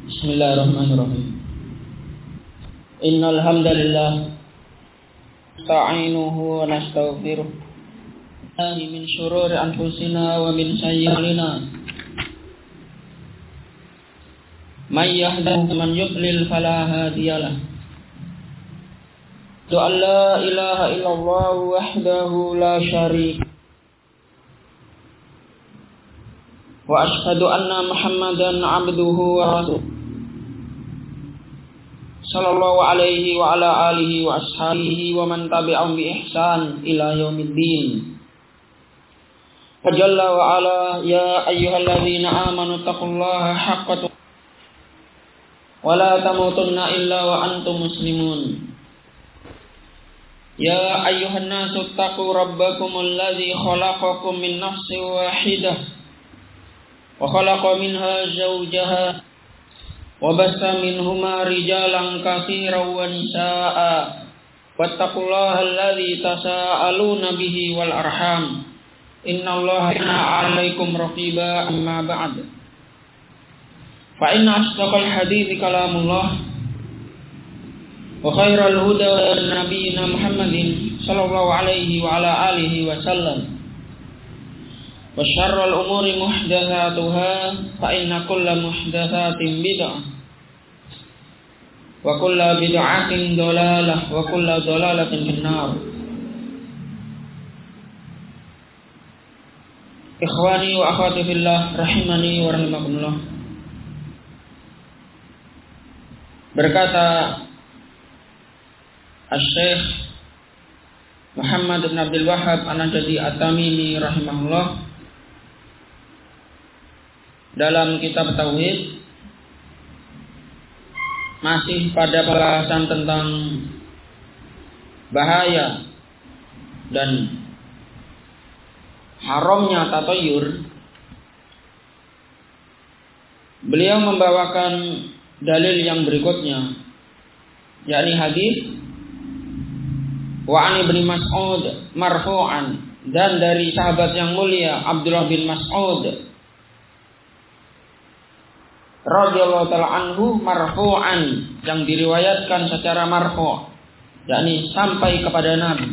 Bismillahirrahmanirrahim. Innal hamdalillah nasta'inuhu wa nastaghfiruh min shururi anfusina wa min sayyi'ati a'malina. May yahdihillahu man yudlil fala hadiyalah. La ilaha illallah wahdahu la syarika wa ashhadu anna Muhammadan abduhu wa rasuluh sallallahu alaihi wa ala alihi wa ashabihi wa man tabi'ahum bi ihsan ila yaumiddin. Wa jalla wa ala ya ayyuhalladzina amanu taqullaha haqqa tuqatih wa la tamutunna illa wa antum muslimun. Ya ayyuhan nasu taqu rabbakumul ladzi khalaqakum min nafsin wahidah wa khalaqa minha zawjaha wa bassa minhuma rijalan katsiran wa nisaa'a wattaqullaha alladzi tasaaluna bihi wal arham innallaha kana 'alaikum raqiba. Amma ba'd, fa inna asdaqal hadithi kalamullah wa khairal huda nabiyyina Muhammadin sallallahu alaihi wa ala alihi wa sallam wa syarrul umuri muhdatsatuha fa inna kulla muhdatsatin bid'ah wa kulla bid'atin dhalalah wa kulla dhalalatin finnar. Ikhwani wa akhwati fillah rahimani wa rahimakumullah. Berkata Asy-Syaikh Muhammad bin Abdul Wahhab An-Najdi At-Tamimi rahimahullah dalam kitab Tauhid, masih pada pembahasan tentang bahaya dan haramnya tatayur. Beliau membawakan dalil yang berikutnya, yakni hadis wa an Ibnu Mas'ud marfu'an, dan dari sahabat yang mulia Abdullah bin Mas'ud radhiyallahu ta'ala anhu marfu'an, yang diriwayatkan secara marfu', yakni sampai kepada Nabi.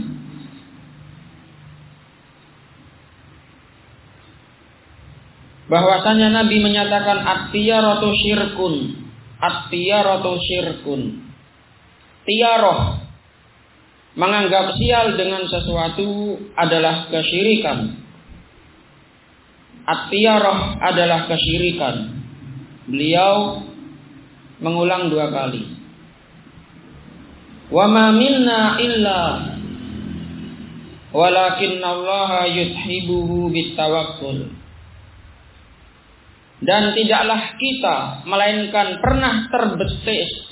Bahwasanya Nabi menyatakan at-tiyaratu syirkun. At-tiyaratu syirkun. Tiyaroh, menganggap sial dengan sesuatu, adalah kesyirikan. At-tiyaroh adalah kesyirikan. Beliau mengulang 2 kali. Wa ma minna illa walakinnallaha yuthibuhu bitawakkul. Dan tidaklah kita melainkan pernah terbesit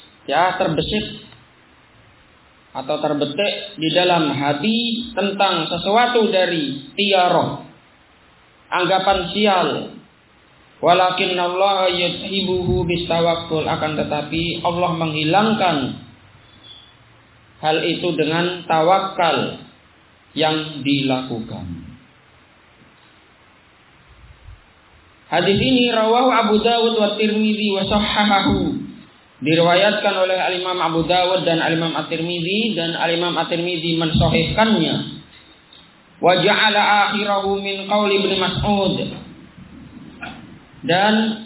atau terbetik di dalam hati tentang sesuatu dari tiyaroh, anggapan sial. Walakinnallaha yuthibuhu bitawakkul, akan tetapi Allah menghilangkan hal itu dengan tawakal yang dilakukan. Hadis ini rawahu Abu Dawud wa Tirmidzi wa sahhahahu, diriwayatkan oleh Al-Imam Abu Dawud dan Al-Imam At-Tirmidzi, dan Al-Imam At-Tirmidzi mensahihkannya. Wa ja'ala akhirahu min qauli Ibnu Mas'ud, dan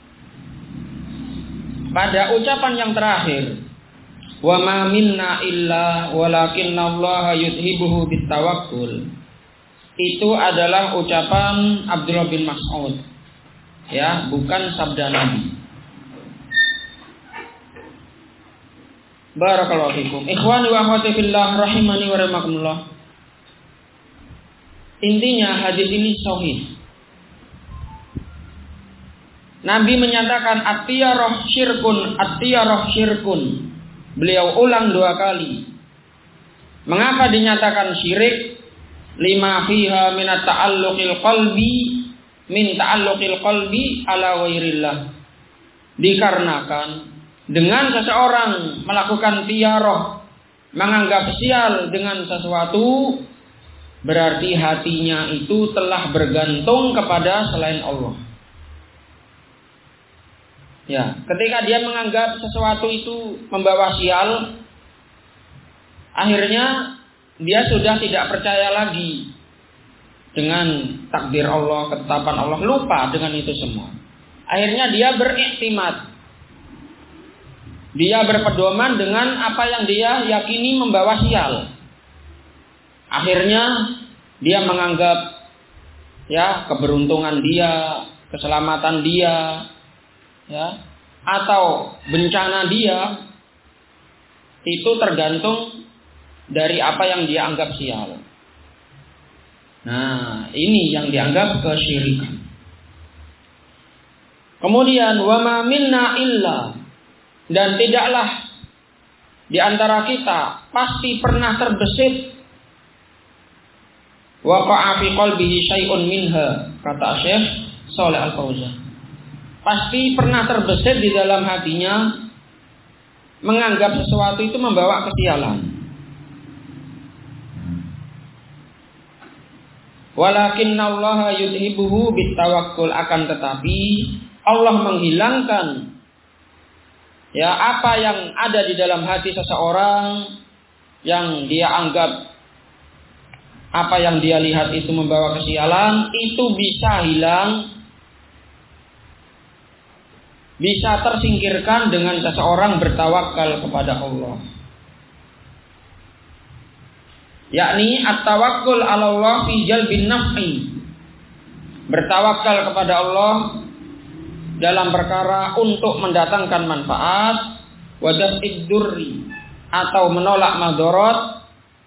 pada ucapan yang terakhir wa ma minna illa walakinnallaha yuthibuhu bitawakkul, itu adalah ucapan Abdullah bin Mas'ud, ya, bukan sabda Nabi. Barakallahu fikum. Ikhwani wa akhwati fillah rahimani wa rahimakumullah. Intinya hadis ini sahih. Nabi menyatakan at-tiyarah syirkun, at-tiyarah syirkun. Beliau ulang 2 kali. Mengapa dinyatakan syirik? Lima fiha min ta'alluqil qalbi min ta'alluqil qalbi ala ghairillah. Dikarenakan dengan seseorang melakukan tiyarah, menganggap sial dengan sesuatu, berarti hatinya itu telah bergantung kepada selain Allah. Ya, ketika dia menganggap sesuatu itu membawa sial, akhirnya dia sudah tidak percaya lagi dengan takdir Allah, ketetapan Allah, lupa dengan itu semua. Akhirnya dia beriktimad. Dia berpedoman dengan apa yang dia yakini membawa sial. Akhirnya dia menganggap ya keberuntungan dia, keselamatan dia, ya, atau bencana dia itu tergantung dari apa yang dia anggap sial. Nah, ini yang dianggap kesyirikan. Kemudian wa ma minna illa, dan tidaklah di antara kita pasti pernah terbesit waqa'a fi qalbihi syai'un minha, kata Syekh Shalih Al Fauzan. Pasti pernah terbesit di dalam hatinya menganggap sesuatu itu membawa kesialan. Walakinnallaha yudhibuhu bitawakkul, akan tetapi Allah menghilangkan ya apa yang ada di dalam hati seseorang yang dia anggap, apa yang dia lihat itu membawa kesialan, itu bisa hilang, bisa tersingkirkan dengan seseorang bertawakal kepada Allah. Yakni at-tawakkul 'ala Allah fi jalbin naf'i. Bertawakal kepada Allah dalam perkara untuk mendatangkan manfaat, wa daf'id durri, atau menolak madarat,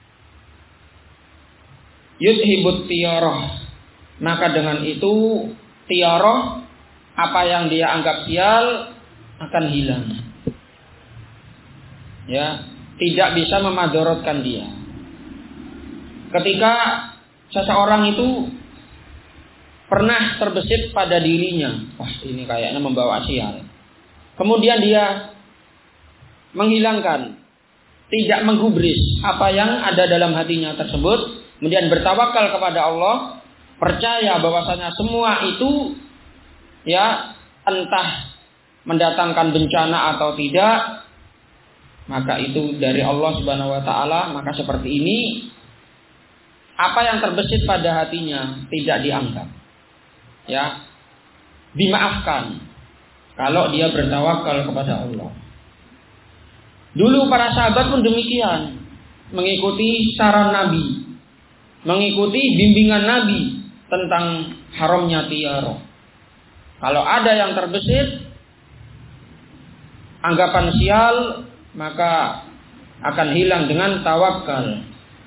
yudhibut tiyarah. Maka dengan itu tiyarah, apa yang dia anggap sial, akan hilang. Ya, tidak bisa memadaratkan dia. Ketika seseorang itu pernah terbesit pada dirinya, wah ini kayaknya membawa sial. Kemudian dia menghilangkan, tidak menggubris apa yang ada dalam hatinya tersebut, kemudian bertawakal kepada Allah, percaya bahwasanya semua itu ya entah mendatangkan bencana atau tidak, maka itu dari Allah Subhanahu wa taala. Maka seperti ini, apa yang terbesit pada hatinya tidak dianggap, ya, dimaafkan kalau dia bertawakal kepada Allah. Dulu para sahabat pun demikian, mengikuti saran Nabi, mengikuti bimbingan Nabi tentang haramnya tiarah. Kalau ada yang terbesit anggapan sial, maka akan hilang dengan tawakal.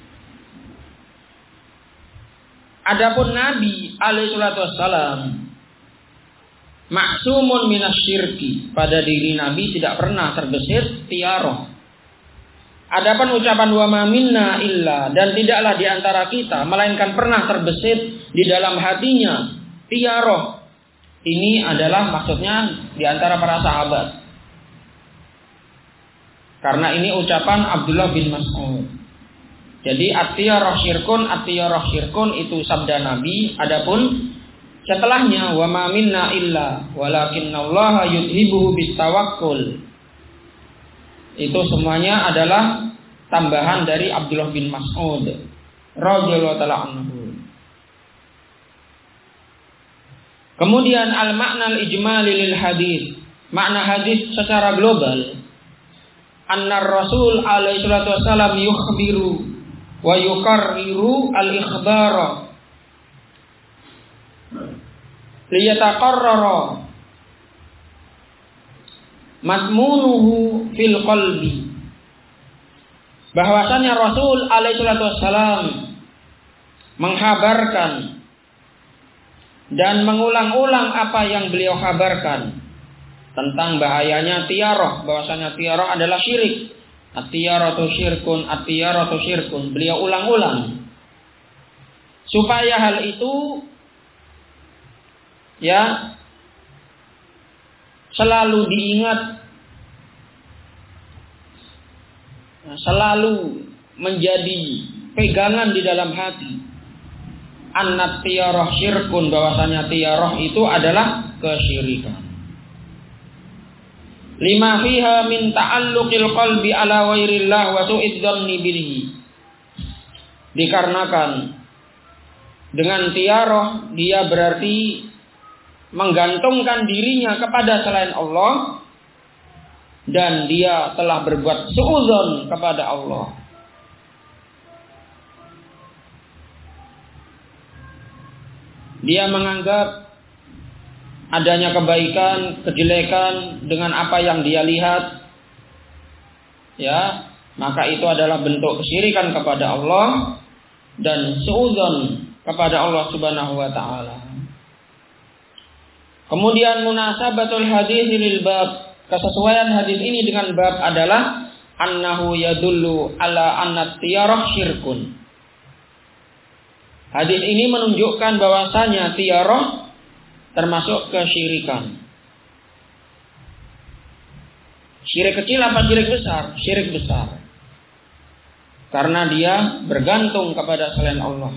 Adapun Nabi alaihi salatu wassalam maksumun minasyirki, pada diri Nabi tidak pernah terbesit tiarah. Adapun ucapan wa ma minna illa, dan tidaklah di antara kita melainkan pernah terbesit di dalam hatinya tiarah. Ini adalah maksudnya di antara para sahabat. Karena ini ucapan Abdullah bin Mas'ud. Jadi at-tiyarah syirkun itu sabda Nabi. Adapun setelahnya wa ma minna illa walakinnallaha yudhibuhu bitawakkul, itu semuanya adalah tambahan dari Abdullah bin Mas'ud radhiyallahu ta'ala anhu. Kemudian al-makna al-ijmali lil hadis, makna hadis secara global. Annar Rasul alaihi salatu wasallam yukhbiru wa yukarriru al-ikhbara liyataqarrara matmunuhu fil qalbi. Bahwasanya Rasul alaihi salatu wasallam menghabarkan dan mengulang-ulang apa yang beliau kabarkan tentang bahayanya tiarah, bahwasanya tiarah adalah syirik. At-tiyaratu syirkun, at-tiyaratu syirkun. Beliau ulang-ulang supaya hal itu ya selalu diingat, selalu menjadi pegangan di dalam hati. Annat tiyarah syirkun, bahwasanya tiyarah itu adalah kesyirikan. lima fiha min ta'alluqil qalbi ala ghairillah wa su'id dhanni bihi. Dikarenakan dengan tiaroh dia berarti menggantungkan dirinya kepada selain Allah dan dia telah berbuat suudzon kepada Allah. Dia menganggap adanya kebaikan, kejelekan dengan apa yang dia lihat, ya, maka itu adalah bentuk kesyirikan kepada Allah dan suudzon kepada Allah Subhanahu wa taala. Kemudian munasabatul hadis lil bab, kesesuaian hadis ini dengan bab adalah annahu yadullu ala anna tiyarah syirkun. Hadis ini menunjukkan bahwasanya tiyarah termasuk kesyirikan. Syirik kecil apa syirik besar? Syirik besar. Karena dia bergantung kepada selain Allah.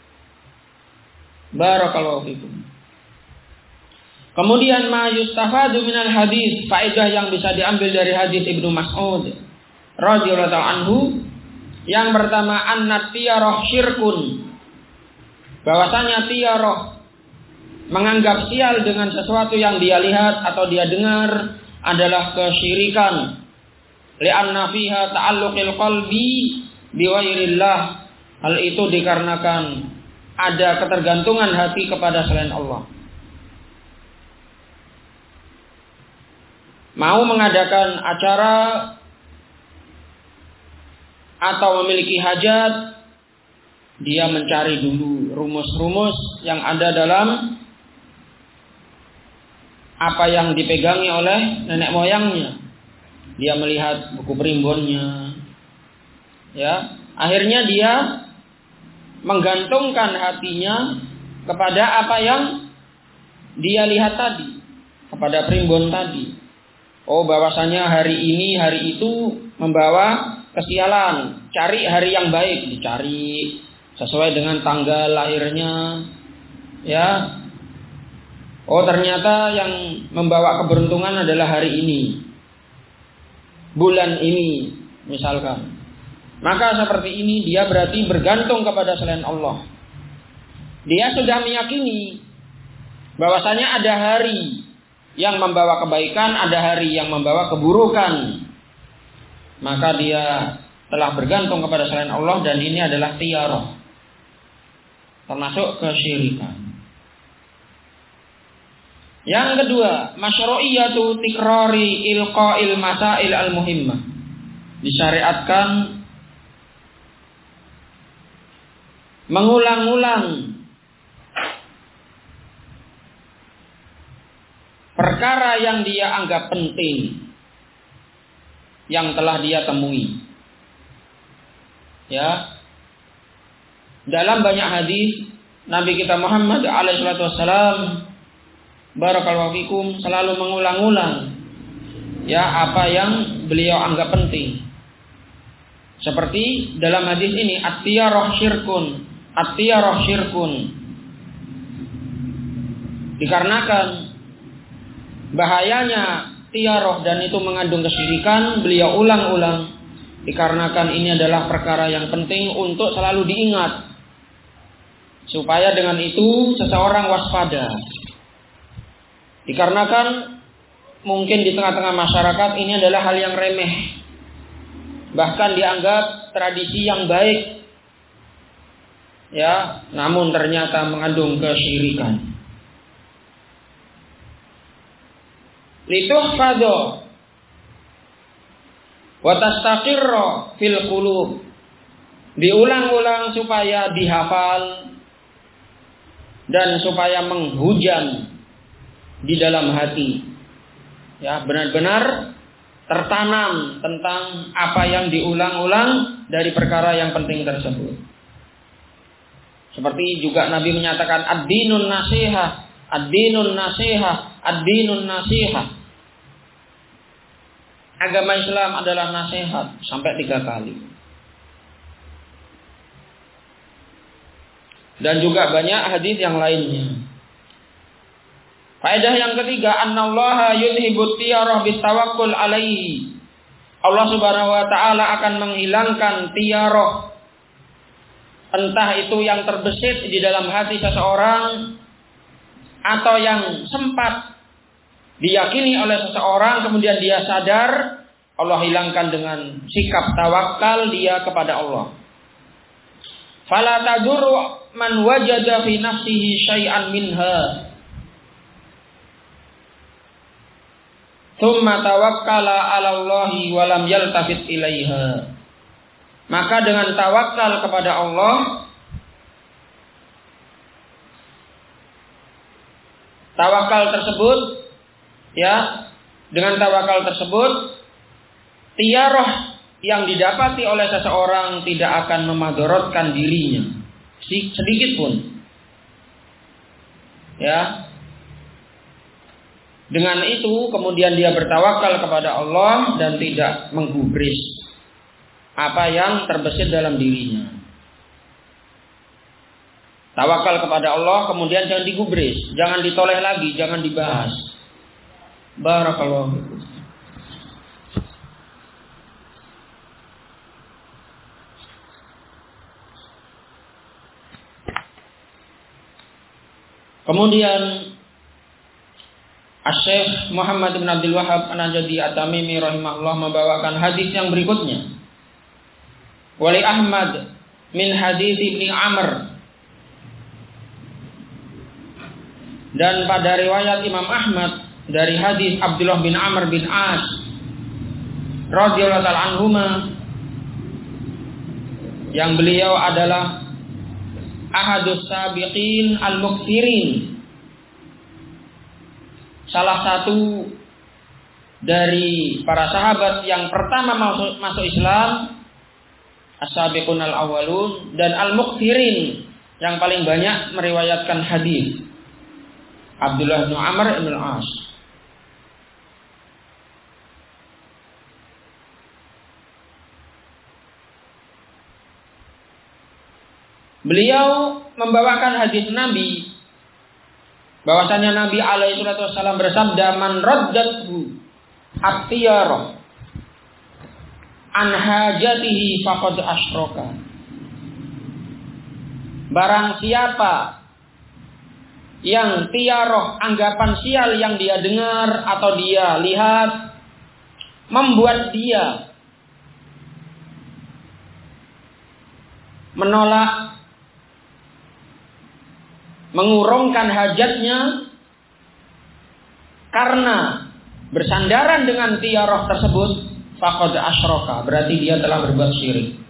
Barakallahu fikum. Kemudian ma yustafadu minal hadis, faedah yang bisa diambil dari hadis Ibnu Mas'ud radhiyallahu anhu. Yang pertama, annat tiyarah syirkun. Bahwasanya tiyarah menganggap sial dengan sesuatu yang dia lihat atau dia dengar adalah kesyirikan. Li'anna fiha ta'alluqil qalbi bighairillah. Hal itu dikarenakan ada ketergantungan hati kepada selain Allah. Mau mengadakan acara atau memiliki hajat, dia mencari dulu rumus-rumus yang ada dalam apa yang dipegangi oleh nenek moyangnya. Dia melihat buku primbonnya. Ya, akhirnya dia menggantungkan hatinya kepada apa yang dia lihat tadi, kepada primbon tadi. Oh, bahwasanya hari ini, hari itu membawa kesialan. Cari hari yang baik, dicari sesuai dengan tanggal lahirnya. Ya. Oh, ternyata yang membawa keberuntungan adalah hari ini, bulan ini, misalkan. Maka seperti ini dia berarti bergantung kepada selain Allah. Dia sudah meyakini bahwasanya ada hari yang membawa kebaikan, ada hari yang membawa keburukan. Maka dia telah bergantung kepada selain Allah dan ini adalah tiyarah, termasuk kesyirikan. Yang kedua, masyru'iyatu tikrari ilqa'il masail al-muhimmah. Disyariatkan mengulang-ulang perkara yang dia anggap penting, yang telah dia temui. Ya. Dalam banyak hadis Nabi kita Muhammad alaihi wasallam barakallahu fikum selalu mengulang-ulang ya apa yang beliau anggap penting. Seperti dalam hadis ini, at-tiyarah syirkun, at-tiyarah syirkun. Dikarenakan bahayanya tiyarah dan itu mengandung kesyirikan, beliau ulang-ulang. Dikarenakan ini adalah perkara yang penting untuk selalu diingat, supaya dengan itu seseorang waspada. Dikarenakan mungkin di tengah-tengah masyarakat ini adalah hal yang remeh, bahkan dianggap tradisi yang baik, ya, namun ternyata mengandung kesyirikan. Lituhfadhu wa tastaqirra fil qulub. Diulang-ulang supaya dihafal dan supaya menghujan di dalam hati. Ya, benar-benar tertanam tentang apa yang diulang-ulang dari perkara yang penting tersebut. Seperti juga Nabi menyatakan ad-dinun nasihah, ad-dinun nasihah, ad-dinun nasihah. Agama Islam adalah nasihat sampai 3 kali. Dan juga banyak hadis yang lainnya. Faedah yang ketiga, annallaha yudhibut tiyarah bitawakkul alaihi. Allah Subhanahu wa taala akan menghilangkan tiyarah, entah itu yang terbesit di dalam hati seseorang atau yang sempat diyakini oleh seseorang kemudian dia sadar, Allah hilangkan dengan sikap tawakal dia kepada Allah. Fala tadurru man wajada fi nafsihi syai'an minha thumma tawakkala 'ala Allahi wa lam yaltafit ilaiha. Maka dengan tawakal kepada Allah, dengan tawakal tersebut tiyarah yang didapati oleh seseorang tidak akan memadorotkan dirinya sedikit pun. Ya. Dengan itu kemudian dia bertawakal kepada Allah dan tidak menggubris apa yang terbesit dalam dirinya. Tawakal kepada Allah kemudian jangan digubris, jangan ditoleh lagi, jangan dibahas. Barakallahu fikum. Kemudian Asy-Syaikh Muhammad bin Abdul Wahhab An-Najdi At-Tamimi rahimahullah membawakan hadis yang berikutnya. Wali Ahmad min hadis Ibnu Amr. Dan pada riwayat Imam Ahmad dari hadis Abdullah bin Amr bin As radhiyallahu ta'ala anhuma, yang beliau adalah ahadus sabiqin al-mukthirin, salah satu dari para sahabat yang pertama masuk Islam, as-sabiqun al-awwalun, dan al-mukthirin yang paling banyak meriwayatkan hadis, Abdullah bin Amr bin As. Beliau membawakan hadis Nabi, bahwasanya Nabi alaihi wasallam bersabda, man raddathu at-tiyarah an hajatihi faqad asyraka. Barang siapa yang tiyarah, anggapan sial yang dia dengar atau dia lihat, membuat dia menolak, mengurungkan hajatnya karena bersandaran dengan tiyarah tersebut, faqad asyraka, berarti dia telah berbuat syirik.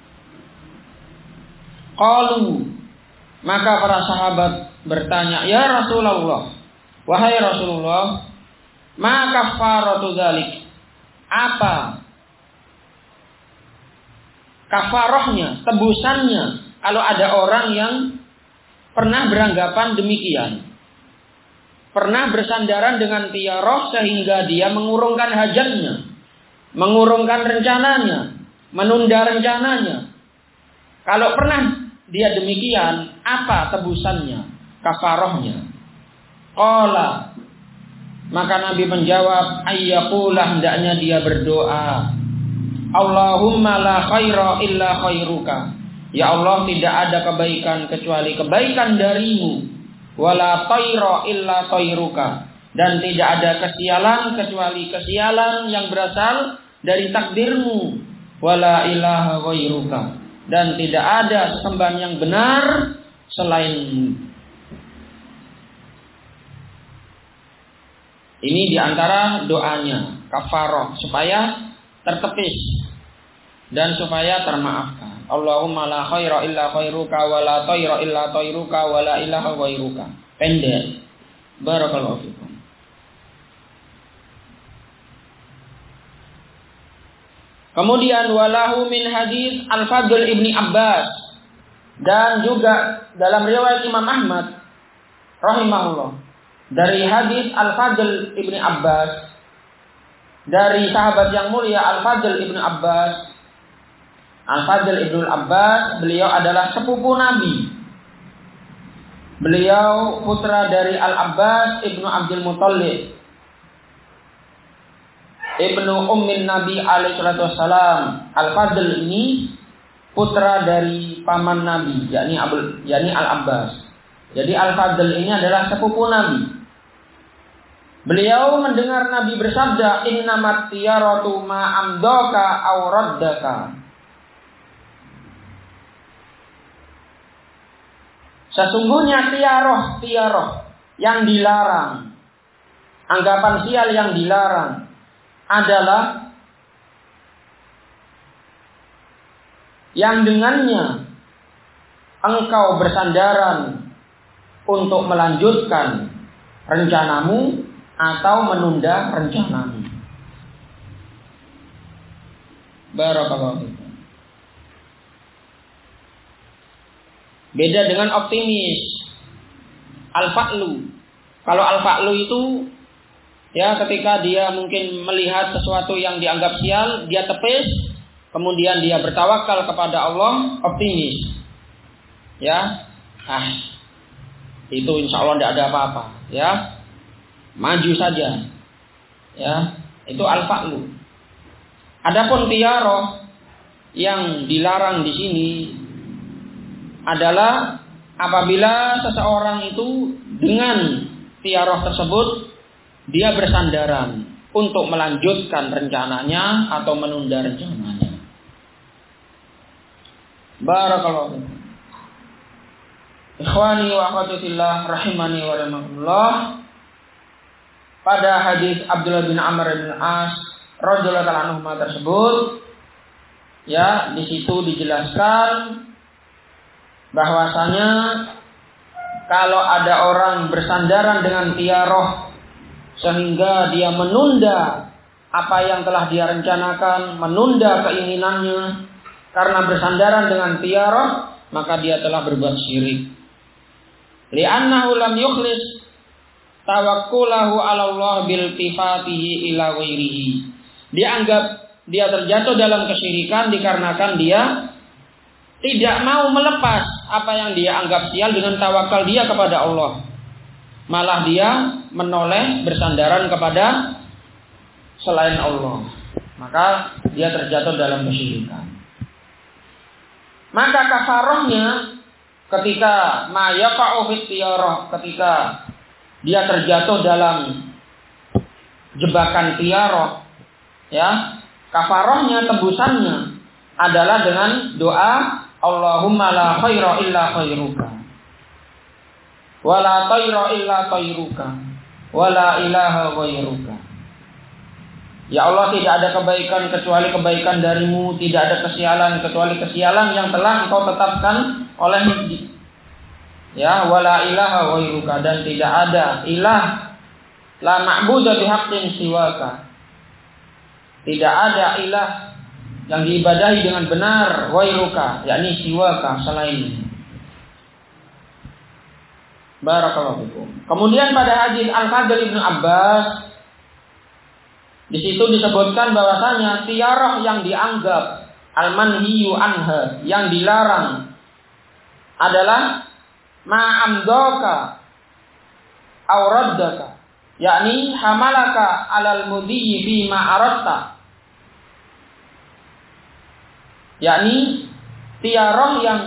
Qalu, maka para sahabat bertanya, ya Rasulullah, wahai Rasulullah, ma kafaratu dzalik, apa kafarahnya, tebusannya kalau ada orang yang pernah beranggapan demikian, pernah bersandaran dengan tiyarah sehingga dia mengurungkan hajatnya, mengurungkan rencananya, menunda rencananya. Kalau pernah dia demikian, apa tebusannya, kafarahnya? Qala, maka Nabi menjawab, ayyaqula, hendaknya dia berdoa, Allahumma la khaira illa khairuka, ya Allah, tidak ada kebaikan kecuali kebaikan darimu, wala tayra illa tayruka, dan tidak ada kesialan kecuali kesialan yang berasal dari takdirmu, wala ilaha ghairuka, dan tidak ada sesembahan yang benar selainmu. Ini diantara doanya kafarah, supaya tertepis dan supaya termaafkan. Allahumma la khaira illa khairuka wa la tayra illa tayruka wa la ilaha ghairuka. Pendek. Barakallahu fikum. Kemudian walahu min hadis Al-Fadl ibni Abbas, dan juga dalam riwayat Imam Ahmad rahimahullah dari hadis Al-Fadl ibni Abbas, dari sahabat yang mulia Al-Fadl ibni Abbas. Al-Fadl ibn Abbas, beliau adalah sepupu Nabi. Beliau putra dari Al-Abbas ibnu Abdul Muthalib, ibnu Ummin Nabi alaihi salatu wassalam. Al-Fadl ini putra dari paman Nabi, yakni Al-Abbas. Jadi Al-Fadl ini adalah sepupu Nabi. Beliau mendengar Nabi bersabda, "Innamat tiyaratu ma amdaka aw raddaka." Sesungguhnya tiaroh yang dilarang, anggapan sial yang dilarang adalah yang dengannya engkau bersandaran untuk melanjutkan rencanamu atau menunda rencanamu. Barakallahu fikum. Beda dengan optimis. Al-fa'lu. Kalau al-fa'lu itu ya ketika dia mungkin melihat sesuatu yang dianggap sial, dia tepis, kemudian dia bertawakal kepada Allah, optimis. Ya. Itu insya Allah tidak ada apa-apa, ya. Maju saja. Ya, itu al-fa'lu. Adapun tiyaroh yang dilarang di sini adalah apabila seseorang itu dengan tiyaroh tersebut dia bersandaran untuk melanjutkan rencananya atau menunda rencananya. Barakallahu fikum. Ikhwani wa akhwati fillah rahimani wa rahimakumullah. Pada hadis Abdullah bin Amr bin As radhiyallahu anhu tersebut, ya, di situ dijelaskan bahwasanya kalau ada orang bersandaran dengan tiyaroh sehingga dia menunda apa yang telah dia rencanakan, menunda keinginannya karena bersandaran dengan tiyaroh, maka dia telah berbuat syirik. Li'annahu lam yukhlis tawakkulahu 'ala Allah bil tifatihi ila ghairihi. Dianggap dia terjatuh dalam kesyirikan dikarenakan dia tidak mau melepas apa yang dia anggap sial dengan tawakal dia kepada Allah. Malah dia menoleh bersandaran kepada selain Allah. Maka dia terjatuh dalam kesyirikan. Maka kafarahnya ketika ma yaqa'u fit tiyarah, ketika dia terjatuh dalam jebakan tiyarah, ya, kafarahnya, tebusannya adalah dengan doa Allahumma la khaira illa khairuka wa la tayra illa tayruka wa la ilaha ghairuka. Ya Allah, tidak ada kebaikan kecuali kebaikan darimu, tidak ada kesialan kecuali kesialan yang telah engkau tetapkan oleh-Mu. Ya, wala ilaha ghairuka, dan tidak ada ilah, la ma'budu bihaqqin siwaka, tidak ada ilah yang diibadahi dengan benar ghairuka, yakni siwaka, selain. Barakallahu fikum. Kemudian pada hadis Al-Fadl bin Abbas, di situ disebutkan bahwasanya tiyaroh yang dianggap al-manhiyu anha, yang dilarang adalah ma'amdaka aw raddaka, yakni hamalaka alal mudhi fi ma aratta, yakni tiyaroh yang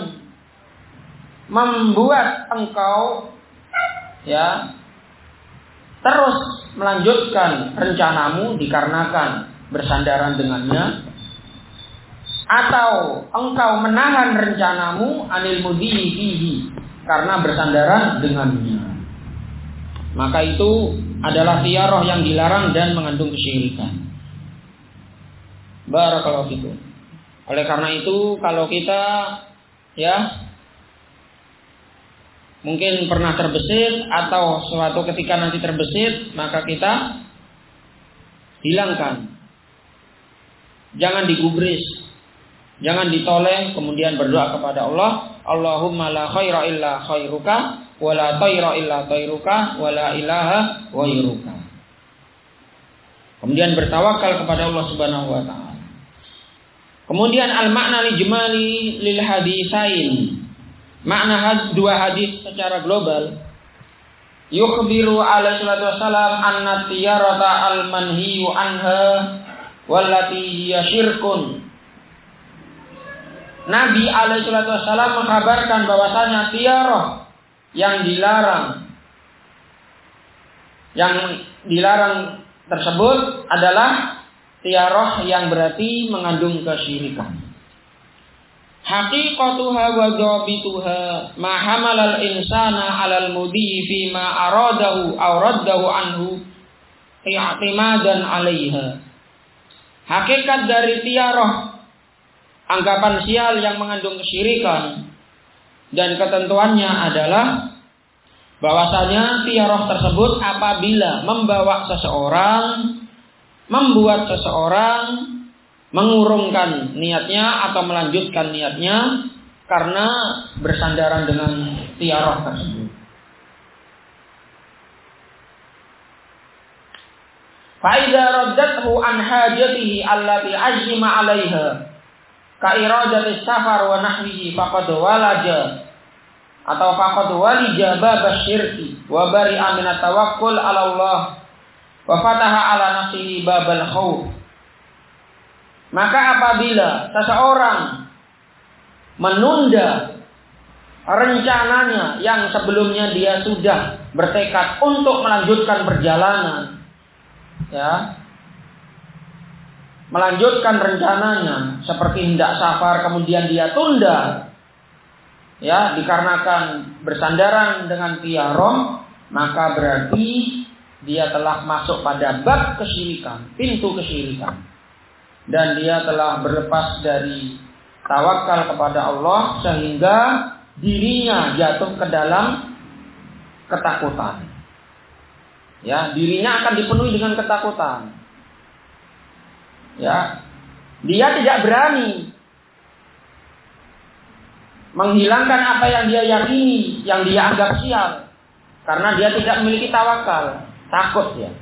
membuat engkau, ya, terus melanjutkan rencanamu dikarenakan bersandaran dengannya, atau engkau menahan rencanamu anil mudhi fihi, karena bersandaran dengannya. Maka itu adalah tiyaroh yang dilarang dan mengandung kesyirikan. Barakallahu fikum. Oleh karena itu, kalau kita, ya, mungkin pernah terbesit atau suatu ketika nanti terbesit, maka kita hilangkan. Jangan digubris, jangan ditoleh, kemudian berdoa kepada Allah, Allahumma la khaira illa khairuka wa la tayra illa tayruka wa la ilaha ghairuka. Kemudian bertawakal kepada Allah Subhanahu wa taala. Kemudian al-makna lijmali lil hadisain. makna dua hadis secara global. Yukhbiru alaihi salatu wassalam anna tiyarata al-manhiyu anha wallati hiya syirkun. Nabi alaihi salatu wassalam mengkabarkan bahwasanya tiarah yang dilarang tersebut adalah tiarah yang berarti mengandung kesyirikan. Haqiqatuha wa dhabituha ma hamalal insana 'alal mudhi fi ma aradahu aw raddahu anhu i'timadan 'alaiha. Hakikat dari tiarah, anggapan sial yang mengandung kesyirikan, dan ketentuannya adalah bahwasanya tiarah tersebut apabila membuat seseorang mengurungkan niatnya atau melanjutkan niatnya karena bersandaran dengan tiarah tersebut. Fa idza raddathu an hajatihi allati ajma 'alaiha ka iradati safar wa nahwihi faqad walija bab syirki wa bari'a min at-tawakkul 'ala Allah wa fataha 'ala nafsihi babal khauf. Maka apabila seseorang menunda rencananya yang sebelumnya dia sudah bertekad untuk melanjutkan perjalanan, melanjutkan rencananya seperti hendak safar kemudian dia tunda, dikarenakan bersandaran dengan tiarah, maka berarti dia telah masuk pada bab kesyirikan, pintu kesyirikan. Dan dia telah berlepas dari tawakal kepada Allah sehingga dirinya jatuh ke dalam ketakutan. Dirinya akan dipenuhi dengan ketakutan. Dia tidak berani menghilangkan apa yang dia yakini, yang dia anggap sial, karena dia tidak memiliki tawakal, takut ya.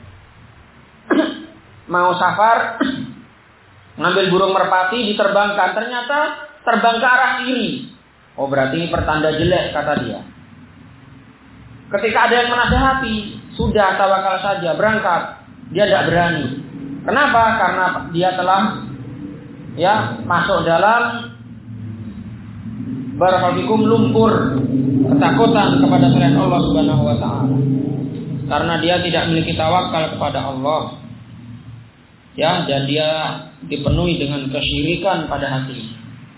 Mau safar, ngambil burung merpati diterbangkan, ternyata terbang ke arah kiri. Oh, berarti ini pertanda jelek, kata dia. Ketika ada yang menasihati, sudah tawakal saja, berangkat. Dia tidak berani. Kenapa? Karena dia telah masuk dalam barakallahu lumpur ketakutan kepada selain Allah Subhanahu wa taala. Karena dia tidak memiliki tawakal kepada Allah. Dan dia dipenuhi dengan kesyirikan pada hati.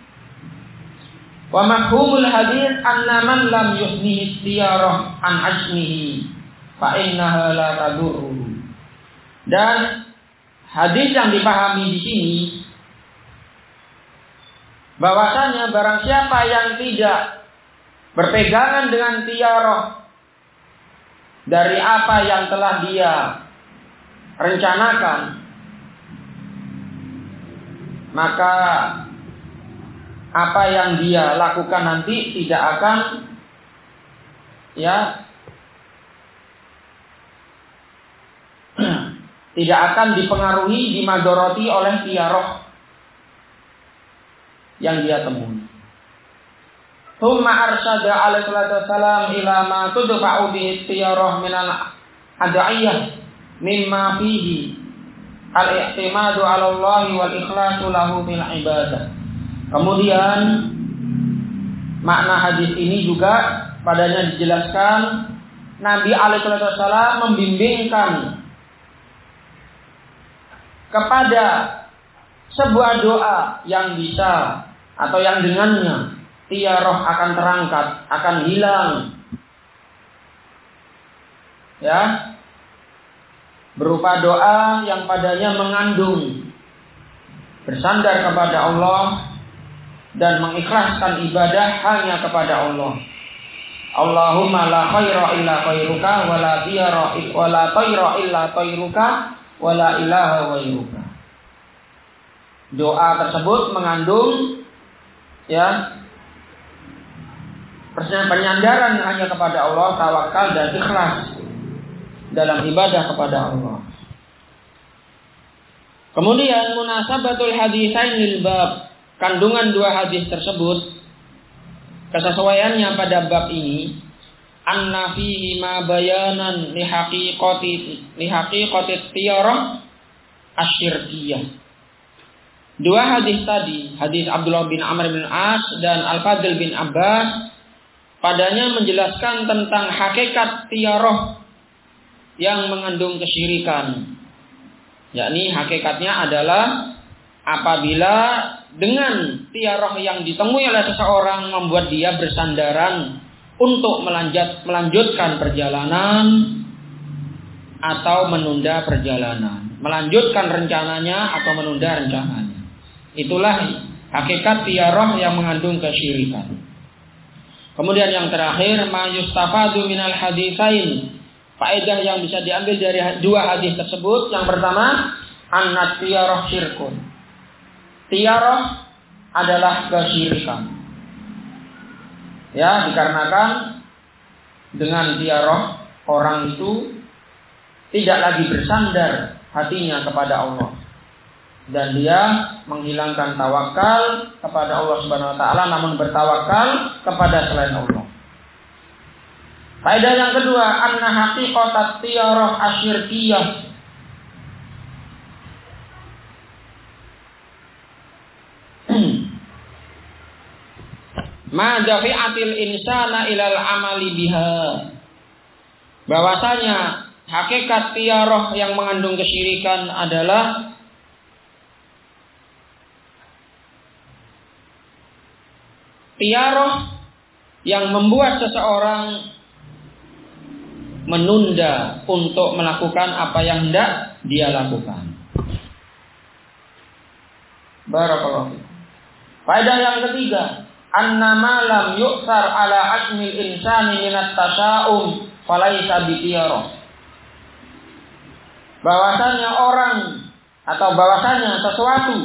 Wa mafhumul hadis anna man lam yusnihi tiyarah an ajnihi fa innaha la tadurru. Dan hadis yang dipahami di sini bahwasanya barang siapa yang tidak berpegangan dengan tiarah dari apa yang telah dia rencanakan, maka apa yang dia lakukan nanti tidak akan tidak akan dipengaruhi, dimadoroti oleh tiarah yang dia temui. Tsumma arsada alaihi wasallam ila ma tudfa'u bihi tiarah min al-ad'iyah mimma fihi al-i'timadu 'ala Allah wal ikhlasu lahu bil ibadah. Kemudian makna hadis ini juga padanya dijelaskan Nabi alaihi wasallam membimbingkan kepada sebuah doa yang bisa atau yang dengannya tiarah akan terangkat, akan hilang. Berupa doa yang padanya mengandung bersandar kepada Allah dan mengikhlaskan ibadah hanya kepada Allah. Allahumma la khaira illa khairuka wa la tiyara wa la tayra illa tayruka wa la ilaha ghairuka. Doa tersebut mengandung penyandaran hanya kepada Allah, tawakal dan ikhlas dalam ibadah kepada Allah. Kemudian munasabatul hadisain lil bab, kandungan dua hadis tersebut kesesuaiannya pada bab ini anna fihi ma bayanan li haqiqati tiyarah asyirkiyah. Dua hadis tadi, hadis Abdullah bin Amr bin As dan Al-Fadl bin Abbas, padanya menjelaskan tentang hakikat tiyarah yang mengandung kesyirikan. Yakni hakikatnya adalah apabila dengan tiarah yang ditemui oleh seseorang membuat dia bersandaran untuk melanjutkan perjalanan atau menunda perjalanan, melanjutkan rencananya atau menunda rencananya. Itulah hakikat tiarah yang mengandung kesyirikan. Kemudian yang terakhir, ma yustafadu minal haditsain. Faedah yang bisa diambil dari dua hadis tersebut. Yang pertama, annat tiyarah syirkun. Tiyarah adalah kesyirikan. Ya, dikarenakan dengan tiyarah orang itu tidak lagi bersandar hatinya kepada Allah, dan dia menghilangkan tawakal kepada Allah Subhanahu wa taala, namun bertawakal kepada selain Allah. Faedah yang kedua, anna haqiqatat tiyarah asyirkiyah. Ma dafi'atil insana ilal amali biha. Bahwasanya hakikat tiyarah yang mengandung kesyirikan adalah tiyarah yang membuat seseorang menunda untuk melakukan apa yang hendak dia lakukan. Barakallahu fikum. Faedah yang ketiga, anna ma lam yu'thar ala asmil insani minat tasa'um falaisa bitiyarah. Bahwasanya orang atau bahwasanya sesuatu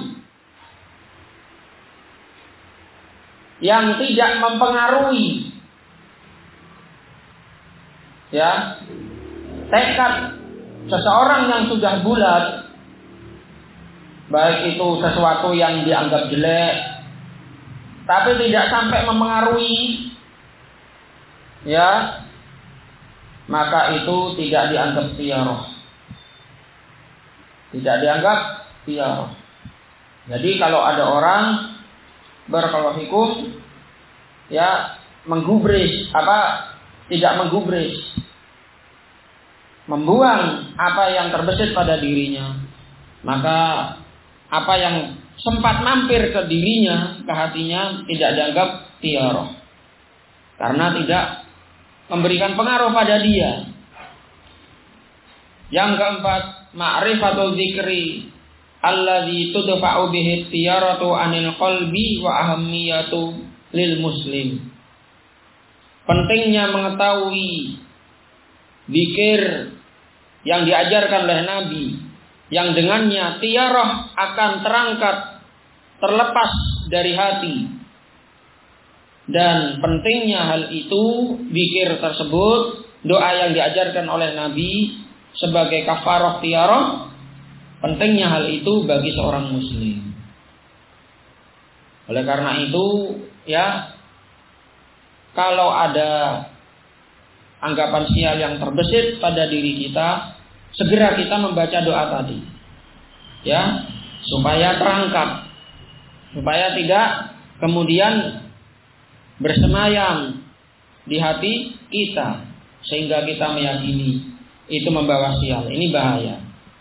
yang tidak mempengaruhi tekad seseorang yang sudah bulat, baik itu sesuatu yang dianggap jelek tapi tidak sampai mempengaruhi, maka itu tidak dianggap tiyarah. Tidak dianggap tiyarah. Jadi kalau ada orang barakallahu fikum menggubris tidak menggubris, membuang apa yang terbesit pada dirinya, maka apa yang sempat mampir ke dirinya, ke hatinya, tidak dianggap tiyarah, karena tidak memberikan pengaruh pada dia. Yang keempat, ma'rifatul dzikri alladzi tudfa'u bihi tiyaratu anil qalbi wa ahammiyatu lil muslim. Pentingnya mengetahui zikir yang diajarkan oleh Nabi, yang dengannya tiyarah akan terangkat, terlepas dari hati. Dan pentingnya hal itu, zikir tersebut, doa yang diajarkan oleh Nabi sebagai kafarah tiyarah, pentingnya hal itu bagi seorang muslim. Oleh karena itu, kalau ada anggapan sial yang terbesit pada diri kita, segera kita membaca doa tadi, supaya terangkat, supaya tidak kemudian bersemayam di hati kita, sehingga kita meyakini itu membawa sial. Ini bahaya.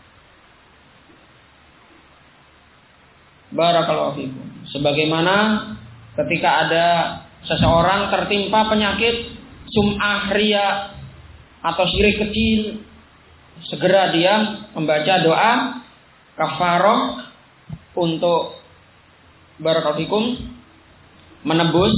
Barakallahu fikum. Sebagaimana ketika ada seseorang tertimpa penyakit sum'ah riya atau syirik kecil, segera dia membaca doa kafarah untuk barakallahu fikum menebus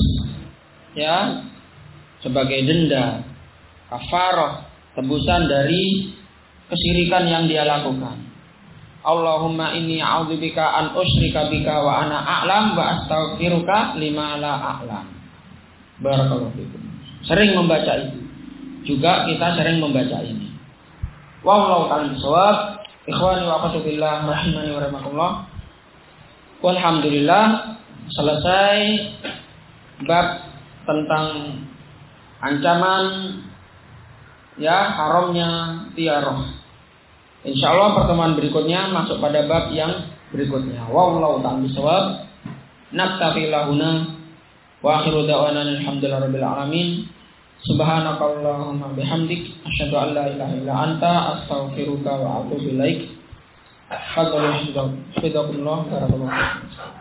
sebagai denda, kafarah, tebusan dari kesyirikan yang dia lakukan. Allahumma inni a'udzubika an usyrika bika wa ana a'lam wa astaghfiruka lima la a'lam. Barakallahu fikum. Sering membaca itu. Juga kita sering membaca ini. Wallahu ta'ala bishawab. Ikhwani wa akhwati fillah rahimani wa rahimakumullah. Walhamdulillah, selesai bab tentang ancaman haramnya tiarah. Insyaallah pertemuan berikutnya masuk pada bab yang berikutnya. Wallahu ta'ala bishawab. Naktafi lahuna wa akhiru da'wana alhamdulillahirabbil alamin. Subhanakallahumma bihamdik asyhadu an la ilaha illa anta astaghfiruka wa atubu ilaik. Hafizakumullah barakallahu.